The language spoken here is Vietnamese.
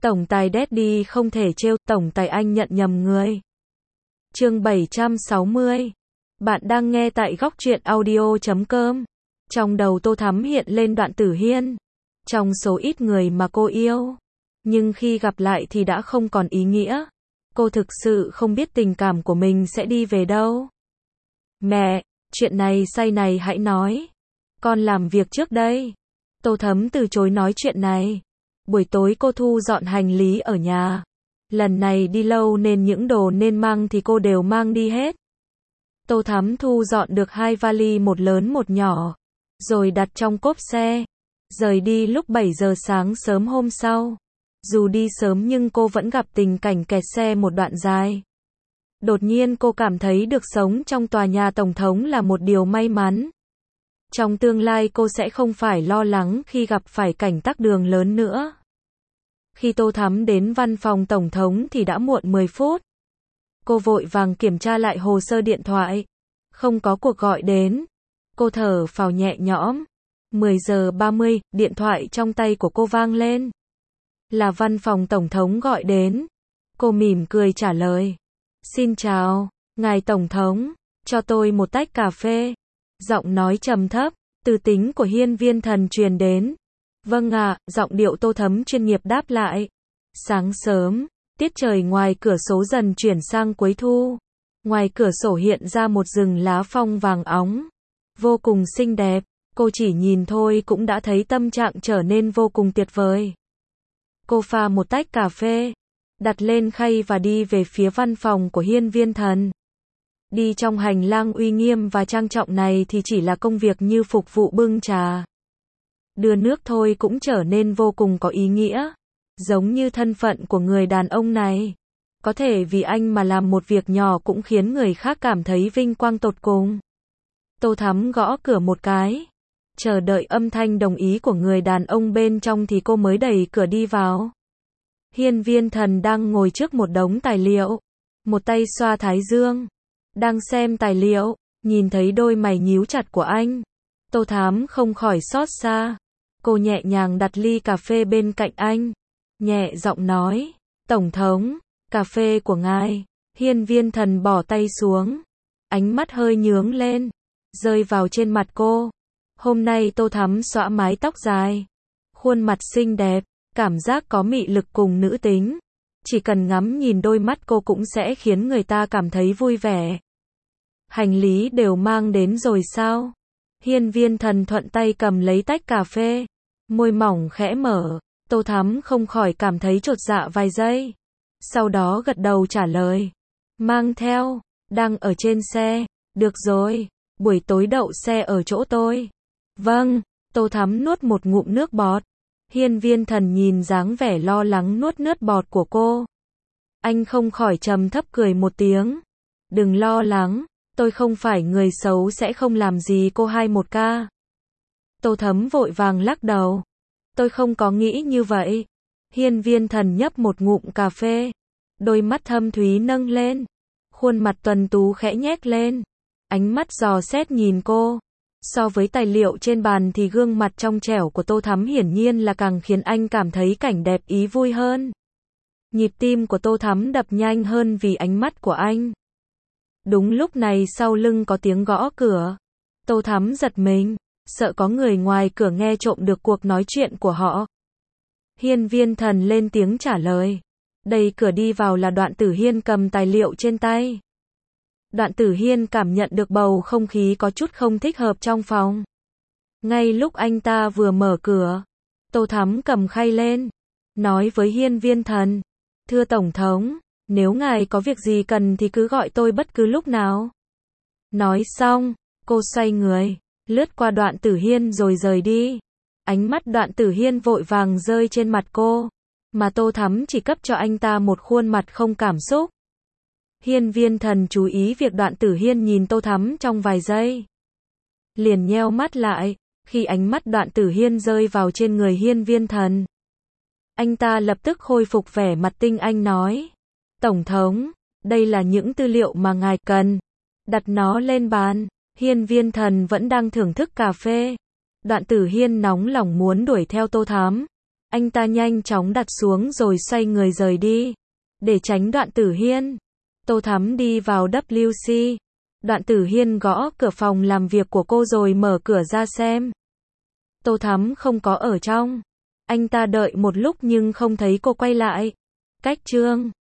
Tổng tài Daddy không thể trêu, tổng tài anh nhận nhầm người. Chương 760. Bạn đang nghe tại góc truyện audio.com. Trong đầu Tô Thắm hiện lên Đoạn Tử Hiên. Trong số ít người mà cô yêu, nhưng khi gặp lại thì đã không còn ý nghĩa. Cô thực sự không biết tình cảm của mình sẽ đi về đâu. Mẹ, chuyện này say này hãy nói. Con làm việc trước đây. Tô Thắm từ chối nói chuyện này. Buổi tối cô thu dọn hành lý ở nhà. Lần này đi lâu nên những đồ nên mang thì cô đều mang đi hết. Tô Thắm thu dọn được 2 vali, một lớn một nhỏ, rồi đặt trong cốp xe. Rời đi lúc 7 giờ sáng sớm hôm sau. Dù đi sớm nhưng cô vẫn gặp tình cảnh kẹt xe một đoạn dài. Đột nhiên cô cảm thấy được sống trong tòa nhà tổng thống là một điều may mắn. Trong tương lai cô sẽ không phải lo lắng khi gặp phải cảnh tắc đường lớn nữa. Khi Tô Thắm đến văn phòng tổng thống thì đã muộn 10 phút. Cô vội vàng kiểm tra lại hồ sơ điện thoại. Không có cuộc gọi đến. Cô thở phào nhẹ nhõm. 10 giờ 30, điện thoại trong tay của cô vang lên. Là văn phòng tổng thống gọi đến. Cô mỉm cười trả lời. Xin chào, ngài tổng thống, cho tôi một tách cà phê. Giọng nói trầm thấp, từ tính của Hiên Viên Thần truyền đến. Vâng ạ, giọng điệu Tô Thắm chuyên nghiệp đáp lại. Sáng sớm, tiết trời ngoài cửa sổ dần chuyển sang cuối thu. Ngoài cửa sổ hiện ra một rừng lá phong vàng óng. Vô cùng xinh đẹp, cô chỉ nhìn thôi cũng đã thấy tâm trạng trở nên vô cùng tuyệt vời. Cô pha một tách cà phê, đặt lên khay và đi về phía văn phòng của Hiên Viên Thần. Đi trong hành lang uy nghiêm và trang trọng này thì chỉ là công việc như phục vụ bưng trà, đưa nước thôi cũng trở nên vô cùng có ý nghĩa. Giống như thân phận của người đàn ông này. Có thể vì anh mà làm một việc nhỏ cũng khiến người khác cảm thấy vinh quang tột cùng. Tô Thắm gõ cửa một cái. Chờ đợi âm thanh đồng ý của người đàn ông bên trong thì cô mới đẩy cửa đi vào. Hiên Viên Thần đang ngồi trước một đống tài liệu. Một tay xoa thái dương. Đang xem tài liệu. Nhìn thấy đôi mày nhíu chặt của anh. Tô Thắm không khỏi xót xa. Cô nhẹ nhàng đặt ly cà phê bên cạnh anh. Nhẹ giọng nói. Tổng thống, cà phê của ngài. Hiên Viên Thần bỏ tay xuống. Ánh mắt hơi nhướng lên. Rơi vào trên mặt cô. Hôm nay Tô Thắm xõa mái tóc dài. Khuôn mặt xinh đẹp. Cảm giác có mị lực cùng nữ tính. Chỉ cần ngắm nhìn đôi mắt cô cũng sẽ khiến người ta cảm thấy vui vẻ. Hành lý đều mang đến rồi sao? Hiên Viên Thần thuận tay cầm lấy tách cà phê. Môi mỏng khẽ mở. Tô Thắm không khỏi cảm thấy chột dạ vài giây. Sau đó gật đầu trả lời. Mang theo. Đang ở trên xe. Được rồi. Buổi tối đậu xe ở chỗ tôi. Vâng. Tô Thắm nuốt một ngụm nước bọt. Hiên Viên Thần nhìn dáng vẻ lo lắng nuốt nước bọt của cô. Anh không khỏi trầm thấp cười một tiếng. Đừng lo lắng. Tôi không phải người xấu, sẽ không làm gì cô 21K. Tô Thắm vội vàng lắc đầu. Tôi không có nghĩ như vậy. Hiên Viên Thần nhấp một ngụm cà phê. Đôi mắt thâm thúy nâng lên. Khuôn mặt tuấn tú khẽ nhếch lên. Ánh mắt dò xét nhìn cô. So với tài liệu trên bàn thì gương mặt trong trẻo của Tô Thắm hiển nhiên là càng khiến anh cảm thấy cảnh đẹp ý vui hơn. Nhịp tim của Tô Thắm đập nhanh hơn vì ánh mắt của anh. Đúng lúc này sau lưng có tiếng gõ cửa. Tô Thắm giật mình, sợ có người ngoài cửa nghe trộm được cuộc nói chuyện của họ. Hiên Viên Thần lên tiếng trả lời. Đẩy cửa đi vào là Đoạn Tử Hiên cầm tài liệu trên tay. Đoạn Tử Hiên cảm nhận được bầu không khí có chút không thích hợp trong phòng. Ngay lúc anh ta vừa mở cửa, Tô Thắm cầm khay lên, nói với Hiên Viên Thần. Thưa Tổng thống, nếu ngài có việc gì cần thì cứ gọi tôi bất cứ lúc nào. Nói xong, cô xoay người, lướt qua Đoạn Tử Hiên rồi rời đi. Ánh mắt Đoạn Tử Hiên vội vàng rơi trên mặt cô, mà Tô Thắm chỉ cấp cho anh ta một khuôn mặt không cảm xúc. Hiên Viên Thần chú ý việc Đoạn Tử Hiên nhìn Tô Thắm trong vài giây. Liền nheo mắt lại, khi ánh mắt Đoạn Tử Hiên rơi vào trên người Hiên Viên Thần. Anh ta lập tức khôi phục vẻ mặt tinh anh nói. Tổng thống, đây là những tư liệu mà ngài cần. Đặt nó lên bàn. Hiên Viên Thần vẫn đang thưởng thức cà phê. Đoạn Tử Hiên nóng lòng muốn đuổi theo Tô Thắm. Anh ta nhanh chóng đặt xuống rồi xoay người rời đi. Để tránh Đoạn Tử Hiên, Tô Thắm đi vào WC. Đoạn Tử Hiên gõ cửa phòng làm việc của cô rồi mở cửa ra xem. Tô Thắm không có ở trong. Anh ta đợi một lúc nhưng không thấy cô quay lại. Cách chương